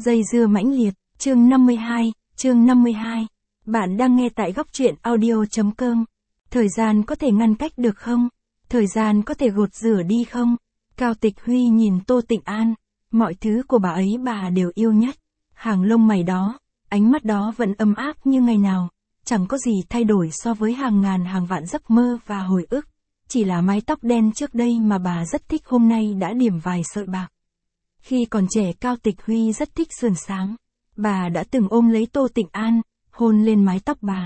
Dây dưa mãnh liệt, chương 52. Bạn đang nghe tại góc truyện audio.com. Thời gian có thể ngăn cách được không? Thời gian có thể gột rửa đi không? Cao Tịch Huy nhìn Tô Tịnh An, mọi thứ của bà ấy bà đều yêu nhất. Hàng lông mày đó, ánh mắt đó vẫn ấm áp như ngày nào, chẳng có gì thay đổi so với hàng ngàn hàng vạn giấc mơ và hồi ức. Chỉ là mái tóc đen trước đây mà bà rất thích hôm nay đã điểm vài sợi bạc. Khi còn trẻ Cao Tịch Huy rất thích sườn xám. Bà đã từng ôm lấy Tô Tịnh An, hôn lên mái tóc bà.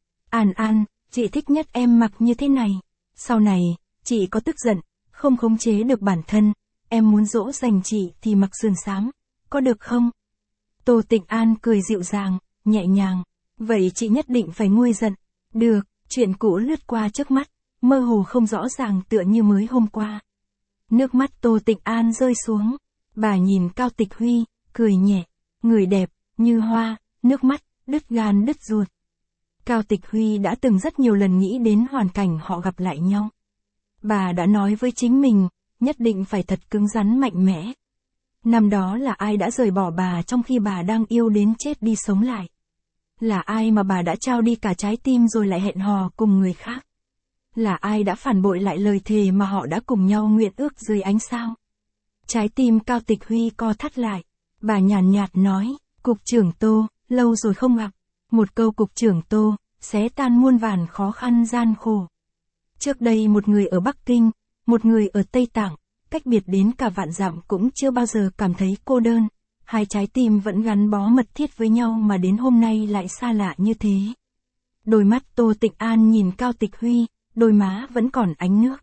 An, chị thích nhất em mặc như thế này. Sau này, chị có tức giận, không khống chế được bản thân, em muốn dỗ dành chị thì mặc sườn xám, có được không? Tô Tịnh An cười dịu dàng, nhẹ nhàng. Vậy chị nhất định phải nguôi giận. Được, chuyện cũ lướt qua trước mắt, mơ hồ không rõ ràng tựa như mới hôm qua. Nước mắt Tô Tịnh An rơi xuống. Bà nhìn Cao Tịch Huy, cười nhẹ. Người đẹp, như hoa, nước mắt, đứt gan đứt ruột. Cao Tịch Huy đã từng rất nhiều lần nghĩ đến hoàn cảnh họ gặp lại nhau. Bà đã nói với chính mình, nhất định phải thật cứng rắn mạnh mẽ. Năm đó là ai đã rời bỏ bà trong khi bà đang yêu đến chết đi sống lại? Là ai mà bà đã trao đi cả trái tim rồi lại hẹn hò cùng người khác? Là ai đã phản bội lại lời thề mà họ đã cùng nhau nguyện ước dưới ánh sao? Trái tim Cao Tịch Huy co thắt lại. Bà nhàn nhạt nói, Cục trưởng Tô, lâu rồi không gặp. Một câu Cục trưởng Tô, xé tan muôn vàn khó khăn gian khổ. Trước đây một người ở Bắc Kinh, một người ở Tây Tạng, cách biệt đến cả vạn dặm cũng chưa bao giờ cảm thấy cô đơn. Hai trái tim vẫn gắn bó mật thiết với nhau mà đến hôm nay lại xa lạ như thế. Đôi mắt Tô Tịnh An nhìn Cao Tịch Huy, đôi má vẫn còn ánh nước.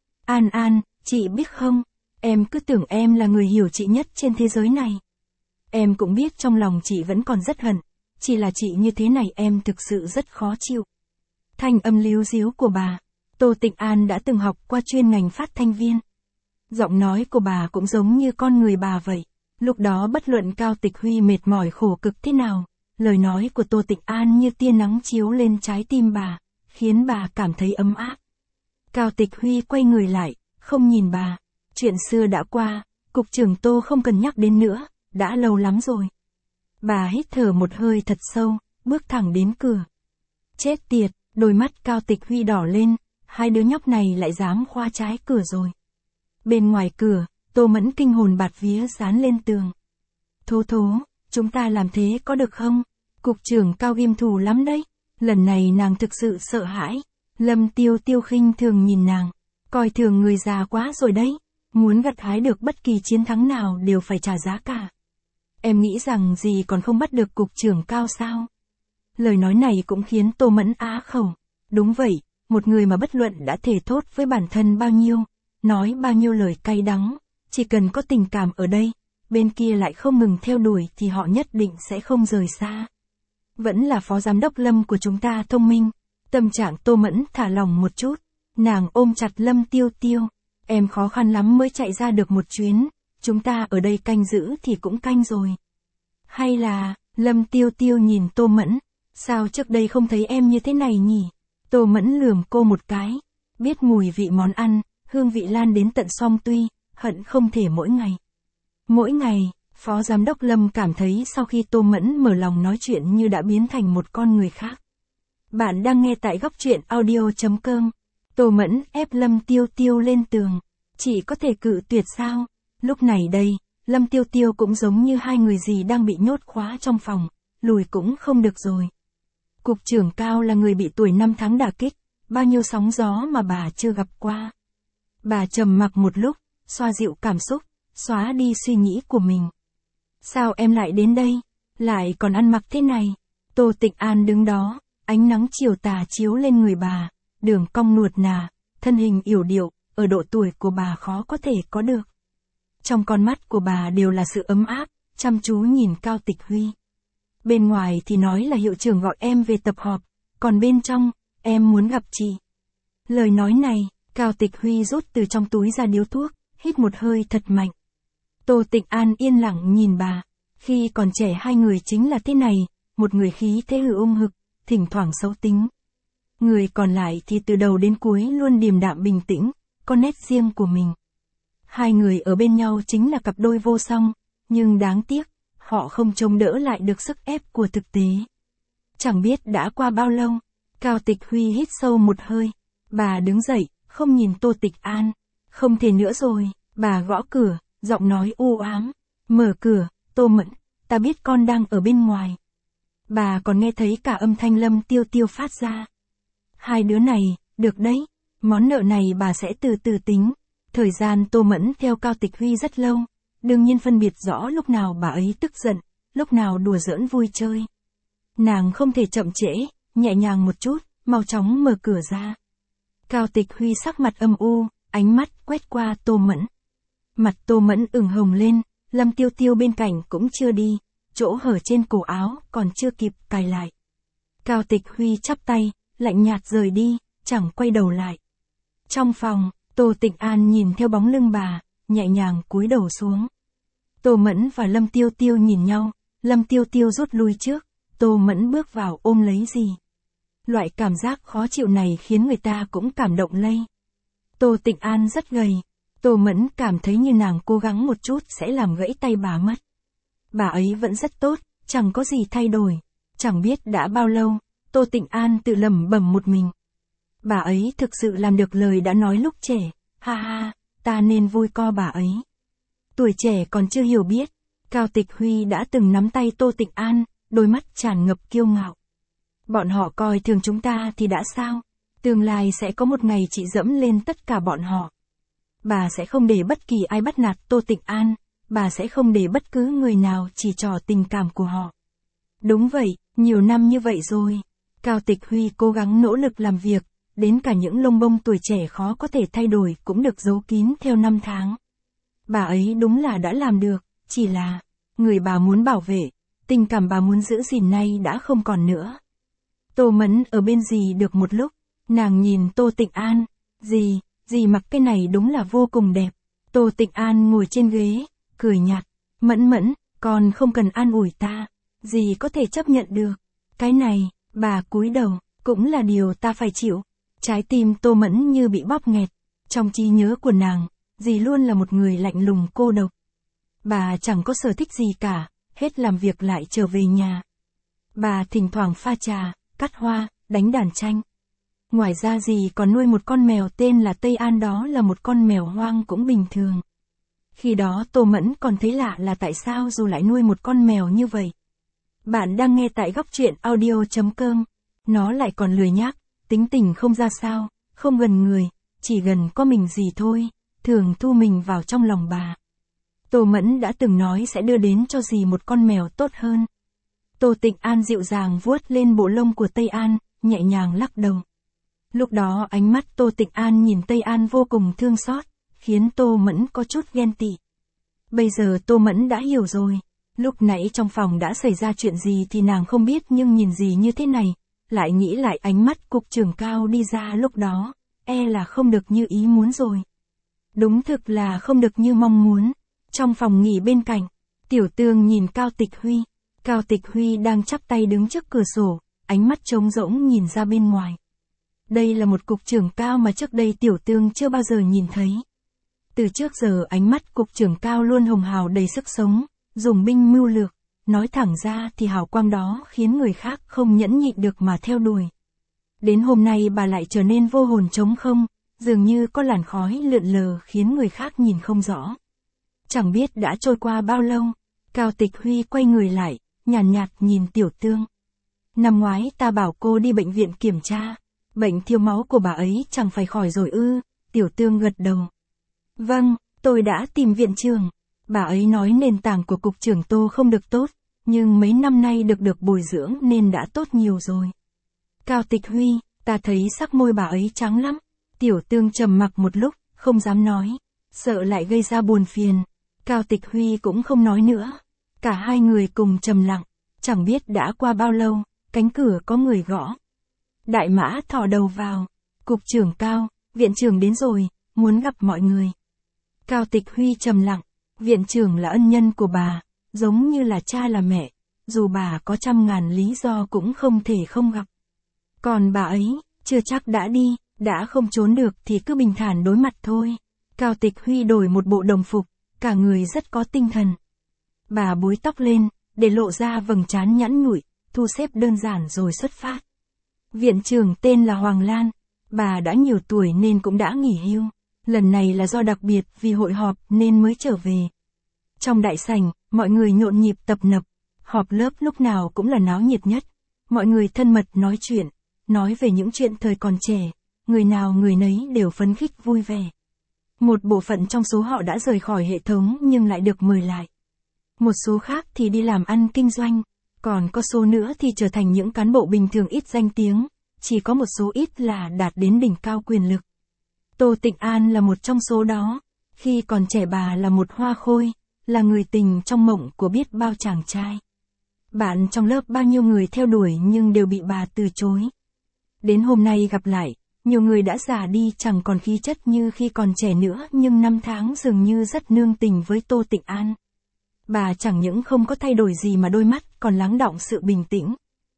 An, chị biết không, em cứ tưởng em là người hiểu chị nhất trên thế giới này. Em cũng biết trong lòng chị vẫn còn rất hận, chỉ là chị như thế này em thực sự rất khó chịu. Thanh âm líu ríu của bà, Tô Tịnh An đã từng học qua chuyên ngành phát thanh viên. Giọng nói của bà cũng giống như con người bà vậy. Lúc đó bất luận Cao Tịch Huy mệt mỏi khổ cực thế nào, lời nói của Tô Tịnh An như tia nắng chiếu lên trái tim bà, khiến bà cảm thấy ấm áp. Cao Tịch Huy quay người lại, không nhìn bà. Chuyện xưa đã qua, Cục trưởng Tô không cần nhắc đến nữa, đã lâu lắm rồi. Bà hít thở một hơi thật sâu, bước thẳng đến cửa. Chết tiệt, đôi mắt Cao Tịch Huy đỏ lên, hai đứa nhóc này lại dám khoa trái cửa rồi. Bên ngoài cửa, Tô Mẫn kinh hồn bạt vía dán lên tường. Thố, chúng ta làm thế có được không? Cục trưởng Cao ghim thù lắm đấy. Lần này nàng thực sự sợ hãi. Lâm Tiêu khinh thường nhìn nàng. Coi thường người già quá rồi đấy. Muốn gặt hái được bất kỳ chiến thắng nào đều phải trả giá cả. Em nghĩ rằng gì còn không bắt được Cục trưởng Cao sao? Lời nói này cũng khiến Tô Mẫn á khẩu. Đúng vậy, một người mà bất luận đã thề thốt với bản thân bao nhiêu, nói bao nhiêu lời cay đắng, chỉ cần có tình cảm ở đây, bên kia lại không ngừng theo đuổi thì họ nhất định sẽ không rời xa. Vẫn là phó giám đốc Lâm của chúng ta thông minh. Tâm trạng Tô Mẫn thả lòng một chút, nàng ôm chặt Lâm Tiêu. Em khó khăn lắm mới chạy ra được một chuyến, chúng ta ở đây canh giữ thì cũng canh rồi. Hay là, Lâm Tiêu nhìn Tô Mẫn, sao trước đây không thấy em như thế này nhỉ? Tô Mẫn lườm cô một cái, biết mùi vị món ăn, hương vị lan đến tận Song Tuy, hận không thể mỗi ngày, phó giám đốc Lâm cảm thấy sau khi Tô Mẫn mở lòng nói chuyện như đã biến thành một con người khác. Bạn đang nghe tại góc truyện audio.com. Tô Mẫn ép Lâm Tiêu lên tường. Chỉ có thể cự tuyệt sao? Lúc này đây, Lâm Tiêu cũng giống như hai người gì đang bị nhốt khóa trong phòng, lùi cũng không được rồi. Cục trưởng Cao là người bị tuổi 5 tháng đả kích, bao nhiêu sóng gió mà bà chưa gặp qua. Bà trầm mặc một lúc, xoa dịu cảm xúc, xóa đi suy nghĩ của mình. Sao em lại đến đây? Lại còn ăn mặc thế này? Tô Tịnh An đứng đó, ánh nắng chiều tà chiếu lên người bà, đường cong nuột nà, thân hình yểu điệu, ở độ tuổi của bà khó có thể có được. Trong con mắt của bà đều là sự ấm áp, chăm chú nhìn Cao Tịch Huy. Bên ngoài thì nói là hiệu trưởng gọi em về tập họp, còn bên trong, em muốn gặp chị. Lời nói này, Cao Tịch Huy rút từ trong túi ra điếu thuốc, hít một hơi thật mạnh. Tô Tịnh An yên lặng nhìn bà, khi còn trẻ hai người chính là thế này, một người khí thế ung hực, thỉnh thoảng xấu tính. Người còn lại thì từ đầu đến cuối luôn điềm đạm bình tĩnh, có nét riêng của mình. Hai người ở bên nhau chính là cặp đôi vô song, nhưng đáng tiếc, họ không chống đỡ lại được sức ép của thực tế. Chẳng biết đã qua bao lâu, Cao Tịch Huy hít sâu một hơi. Bà đứng dậy, không nhìn Tô Tịch An. Không thể nữa rồi, bà gõ cửa, giọng nói u ám. Mở cửa, Tô Mẫn, ta biết con đang ở bên ngoài. Bà còn nghe thấy cả âm thanh Lâm Tiêu Tiêu phát ra. Hai đứa này, được đấy, món nợ này bà sẽ từ từ tính. Thời gian Tô Mẫn theo Cao Tịch Huy rất lâu, đương nhiên phân biệt rõ lúc nào bà ấy tức giận, lúc nào đùa giỡn vui chơi. Nàng không thể chậm trễ, nhẹ nhàng một chút, mau chóng mở cửa ra. Cao Tịch Huy sắc mặt âm u, ánh mắt quét qua Tô Mẫn. Mặt Tô Mẫn ửng hồng lên, Lâm Tiêu Tiêu bên cạnh cũng chưa đi, chỗ hở trên cổ áo còn chưa kịp cài lại. Cao Tịch Huy chắp tay, lạnh nhạt rời đi, chẳng quay đầu lại. Trong phòng, Tô Tịch An nhìn theo bóng lưng bà, nhẹ nhàng cúi đầu xuống. Tô Mẫn và Lâm Tiêu Tiêu nhìn nhau, Lâm Tiêu Tiêu rút lui trước, Tô Mẫn bước vào ôm lấy dì. Loại cảm giác khó chịu này khiến người ta cũng cảm động lây. Tô Tịch An rất gầy, Tô Mẫn cảm thấy như nàng cố gắng một chút sẽ làm gãy tay bà mất. Bà ấy vẫn rất tốt, chẳng có gì thay đổi. Chẳng biết đã bao lâu, Tô Tịch An tự lẩm bẩm một mình. Bà ấy thực sự làm được lời đã nói lúc trẻ, ha ha, ta nên vui co bà ấy. Tuổi trẻ còn chưa hiểu biết, Cao Tịch Huy đã từng nắm tay Tô Tịch An, đôi mắt tràn ngập kiêu ngạo. Bọn họ coi thường chúng ta thì đã sao? Tương lai sẽ có một ngày chị dẫm lên tất cả bọn họ. Bà sẽ không để bất kỳ ai bắt nạt Tô Tịch An, bà sẽ không để bất cứ người nào chỉ trỏ tình cảm của họ. Đúng vậy, nhiều năm như vậy rồi. Cao Tịch Huy cố gắng nỗ lực làm việc, đến cả những lông bông tuổi trẻ khó có thể thay đổi cũng được giấu kín theo năm tháng. Bà ấy đúng là đã làm được, chỉ là, người bà muốn bảo vệ, tình cảm bà muốn giữ gìn nay đã không còn nữa. Tô Mẫn ở bên dì được một lúc, nàng nhìn Tô Tịch An, dì mặc cái này đúng là vô cùng đẹp. Tô Tịch An ngồi trên ghế, cười nhạt, Mẫn, con không cần an ủi ta, dì có thể chấp nhận được. Cái này, bà cúi đầu, cũng là điều ta phải chịu. Trái tim Tô Mẫn như bị bóp nghẹt, trong trí nhớ của nàng, dì luôn là một người lạnh lùng cô độc. Bà chẳng có sở thích gì cả, hết làm việc lại trở về nhà. Bà thỉnh thoảng pha trà, cắt hoa, đánh đàn tranh. Ngoài ra dì còn nuôi một con mèo tên là Tây An, đó là một con mèo hoang cũng bình thường. Khi đó Tô Mẫn còn thấy lạ là tại sao dù lại nuôi một con mèo như vậy. Bạn đang nghe tại góc truyện audio.com, nó lại còn lười nhác, tính tình không ra sao, không gần người, chỉ gần có mình dì thôi, thường thu mình vào trong lòng bà. Tô Mẫn đã từng nói sẽ đưa đến cho dì một con mèo tốt hơn. Tô Tịch An dịu dàng vuốt lên bộ lông của Tây An, nhẹ nhàng lắc đầu. Lúc đó ánh mắt Tô Tịch An nhìn Tây An vô cùng thương xót, khiến Tô Mẫn có chút ghen tị. Bây giờ Tô Mẫn đã hiểu rồi, lúc nãy trong phòng đã xảy ra chuyện gì thì nàng không biết, nhưng nhìn gì như thế này, lại nghĩ lại ánh mắt cục trưởng Cao đi ra lúc đó, là không được như ý muốn rồi. Đúng thực là không được như mong muốn. Trong phòng nghỉ bên cạnh, Tiểu Tương nhìn Cao Tịch Huy. Cao Tịch Huy đang chắp tay đứng trước cửa sổ, ánh mắt trống rỗng nhìn ra bên ngoài. Đây là một cục trưởng Cao mà trước đây Tiểu Tương chưa bao giờ nhìn thấy. Từ trước giờ ánh mắt cục trưởng Cao luôn hồng hào đầy sức sống, dùng binh mưu lược, nói thẳng ra thì hào quang đó khiến người khác không nhẫn nhịn được mà theo đuổi. Đến hôm nay bà lại trở nên vô hồn trống không, dường như có làn khói lượn lờ khiến người khác nhìn không rõ. Chẳng biết đã trôi qua bao lâu, Cao Tịch Huy quay người lại, nhàn nhạt nhìn Tiểu Tương. Năm ngoái ta bảo cô đi bệnh viện kiểm tra, bệnh thiếu máu của bà ấy chẳng phải khỏi rồi ư? Tiểu Tương gật đầu. Vâng, tôi đã tìm viện trưởng. Bà ấy nói nền tảng của cục trưởng Tô không được tốt, nhưng mấy năm nay được bồi dưỡng nên đã tốt nhiều rồi. Cao Tịch Huy, ta thấy sắc môi bà ấy trắng lắm. Tiểu Tương trầm mặc một lúc, không dám nói, sợ lại gây ra buồn phiền. Cao Tịch Huy cũng không nói nữa. Cả hai người cùng trầm lặng, chẳng biết đã qua bao lâu, cánh cửa có người gõ. Đại Mã thò đầu vào. Cục trưởng Cao, viện trưởng đến rồi, muốn gặp mọi người. Cao Tịch Huy trầm lặng, viện trưởng là ân nhân của bà, giống như là cha là mẹ, dù bà có trăm ngàn lý do cũng không thể không gặp. Còn bà ấy, chưa chắc đã đi, đã không trốn được thì cứ bình thản đối mặt thôi. Cao Tịch Huy đổi một bộ đồng phục, cả người rất có tinh thần. Bà búi tóc lên, để lộ ra vầng trán nhẵn nhụi, thu xếp đơn giản rồi xuất phát. Viện trưởng tên là Hoàng Lan, bà đã nhiều tuổi nên cũng đã nghỉ hưu. Lần này là do đặc biệt vì hội họp nên mới trở về. Trong đại sảnh, mọi người nhộn nhịp tập nập, họp lớp lúc nào cũng là náo nhiệt nhất. Mọi người thân mật nói chuyện, nói về những chuyện thời còn trẻ, người nào người nấy đều phấn khích vui vẻ. Một bộ phận trong số họ đã rời khỏi hệ thống nhưng lại được mời lại. Một số khác thì đi làm ăn kinh doanh, còn có số nữa thì trở thành những cán bộ bình thường ít danh tiếng, chỉ có một số ít là đạt đến đỉnh cao quyền lực. Tô Tịnh An là một trong số đó, khi còn trẻ bà là một hoa khôi, là người tình trong mộng của biết bao chàng trai. Bạn trong lớp bao nhiêu người theo đuổi nhưng đều bị bà từ chối. Đến hôm nay gặp lại, nhiều người đã già đi chẳng còn khí chất như khi còn trẻ nữa nhưng năm tháng dường như rất nương tình với Tô Tịnh An. Bà chẳng những không có thay đổi gì mà đôi mắt còn lắng đọng sự bình tĩnh.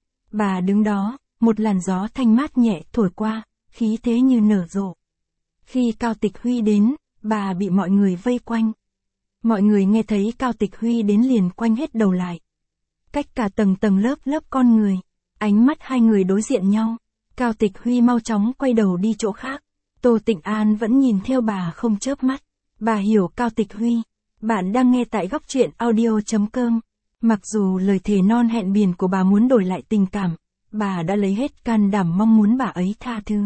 Bà đứng đó, một làn gió thanh mát nhẹ thổi qua, khí thế như nở rộ. Khi Cao Tịch Huy đến, bà bị mọi người vây quanh. Mọi người nghe thấy Cao Tịch Huy đến liền quanh hết đầu lại. Cách cả tầng lớp con người, ánh mắt hai người đối diện nhau. Cao Tịch Huy mau chóng quay đầu đi chỗ khác. Tô Tịnh An vẫn nhìn theo bà không chớp mắt. Bà hiểu Cao Tịch Huy. Bạn đang nghe tại góc truyện audio.com. Mặc dù lời thề non hẹn biển của bà muốn đổi lại tình cảm, bà đã lấy hết can đảm mong muốn bà ấy tha thứ.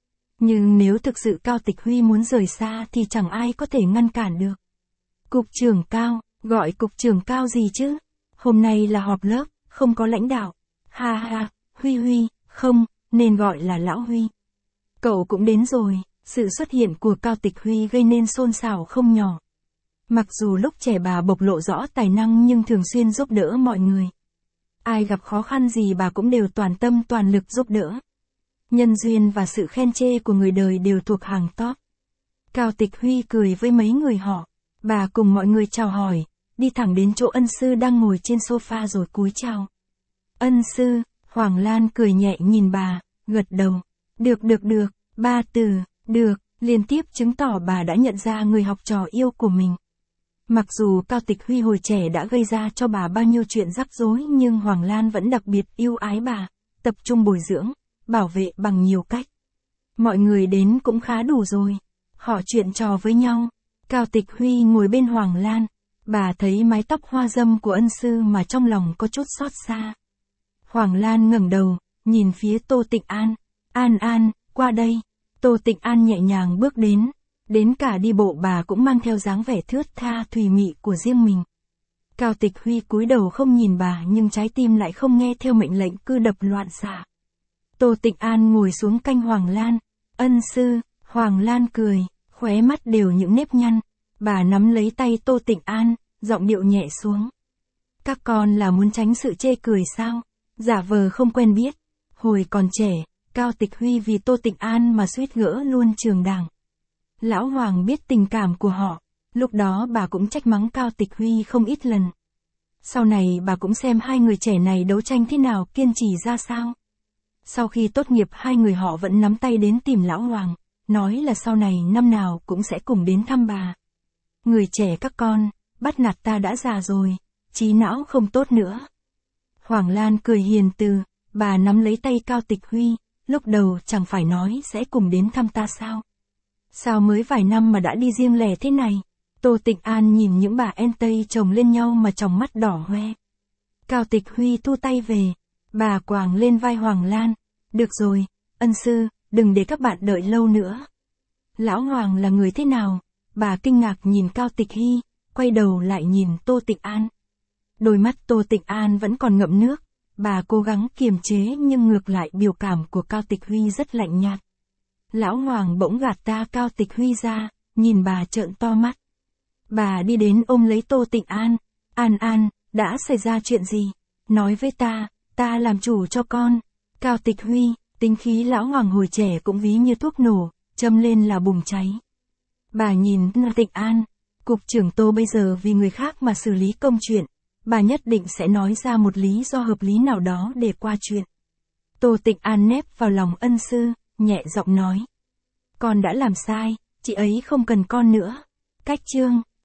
Nhưng nếu thực sự Cao Tịch Huy muốn rời xa thì chẳng ai có thể ngăn cản được. Cục trưởng Cao, gọi cục trưởng Cao gì chứ? Hôm nay là họp lớp, không có lãnh đạo. Ha ha, Huy, không, nên gọi là Lão Huy. Cậu cũng đến rồi, sự xuất hiện của Cao Tịch Huy gây nên xôn xao không nhỏ. Mặc dù lúc trẻ bà bộc lộ rõ tài năng nhưng thường xuyên giúp đỡ mọi người. Ai gặp khó khăn gì bà cũng đều toàn tâm toàn lực giúp đỡ. Nhân duyên và sự khen chê của người đời đều thuộc hàng top. Cao Tịch Huy cười với mấy người họ. Bà cùng mọi người chào hỏi, đi thẳng đến chỗ ân sư đang ngồi trên sofa rồi cúi chào. Ân sư, Hoàng Lan cười nhẹ nhìn bà, gật đầu. Được, ba từ, được, liên tiếp chứng tỏ bà đã nhận ra người học trò yêu của mình. Mặc dù Cao Tịch Huy hồi trẻ đã gây ra cho bà bao nhiêu chuyện rắc rối nhưng Hoàng Lan vẫn đặc biệt yêu ái bà, tập trung bồi dưỡng, bảo vệ bằng nhiều cách. Mọi người đến cũng khá đủ rồi. Họ chuyện trò với nhau. Cao Tịch Huy ngồi bên Hoàng Lan. Bà thấy mái tóc hoa dâm của ân sư mà trong lòng có chút xót xa. Hoàng Lan ngẩng đầu, nhìn phía Tô Tịnh An. An, qua đây. Tô Tịnh An nhẹ nhàng bước đến. Đến cả đi bộ bà cũng mang theo dáng vẻ thướt tha thùy mị của riêng mình. Cao Tịch Huy cúi đầu không nhìn bà nhưng trái tim lại không nghe theo mệnh lệnh cứ đập loạn xạ. Tô Tịnh An ngồi xuống cạnh Hoàng Lan. Ân sư, Hoàng Lan cười, khóe mắt đều những nếp nhăn. Bà nắm lấy tay Tô Tịnh An, giọng điệu nhẹ xuống. Các con là muốn tránh sự chê cười sao? Giả vờ không quen biết. Hồi còn trẻ, Cao Tịch Huy vì Tô Tịnh An mà suýt gỡ luôn trường đảng. Lão Hoàng biết tình cảm của họ, lúc đó bà cũng trách mắng Cao Tịch Huy không ít lần. Sau này bà cũng xem hai người trẻ này đấu tranh thế nào, kiên trì ra sao. Sau khi tốt nghiệp hai người họ vẫn nắm tay đến tìm Lão Hoàng, nói là sau này năm nào cũng sẽ cùng đến thăm bà. Người trẻ các con, bắt nạt ta đã già rồi, trí não không tốt nữa. Hoàng Lan cười hiền từ, bà nắm lấy tay Cao Tịch Huy, lúc đầu chẳng phải nói sẽ cùng đến thăm ta sao? Sao mới vài năm mà đã đi riêng lẻ thế này? Tô Tịnh An nhìn những bà en tây chồng lên nhau mà tròng mắt đỏ hoe. Cao Tịch Huy thu tay về, bà quàng lên vai Hoàng Lan. Được rồi, ân sư, đừng để các bạn đợi lâu nữa. Lão Hoàng là người thế nào? Bà kinh ngạc nhìn Cao Tịch Huy, quay đầu lại nhìn Tô Tịnh An. Đôi mắt Tô Tịnh An vẫn còn ngậm nước, bà cố gắng kiềm chế nhưng ngược lại biểu cảm của Cao Tịch Huy rất lạnh nhạt. Lão Hoàng bỗng gạt ta Cao Tịch Huy ra, nhìn bà trợn to mắt. Bà đi đến ôm lấy Tô Tịnh An. An, đã xảy ra chuyện gì? Nói với ta làm chủ cho con. Cao Tịch Huy, tính khí Lão Hoàng hồi trẻ cũng ví như thuốc nổ, châm lên là bùng cháy. Bà nhìn Tịnh An, cục trưởng Tô bây giờ vì người khác mà xử lý công chuyện, bà nhất định sẽ nói ra một lý do hợp lý nào đó để qua chuyện. Tô Tịnh An nép vào lòng ân sư, nhẹ giọng nói. Con đã làm sai, chị ấy không cần con nữa. Cách chương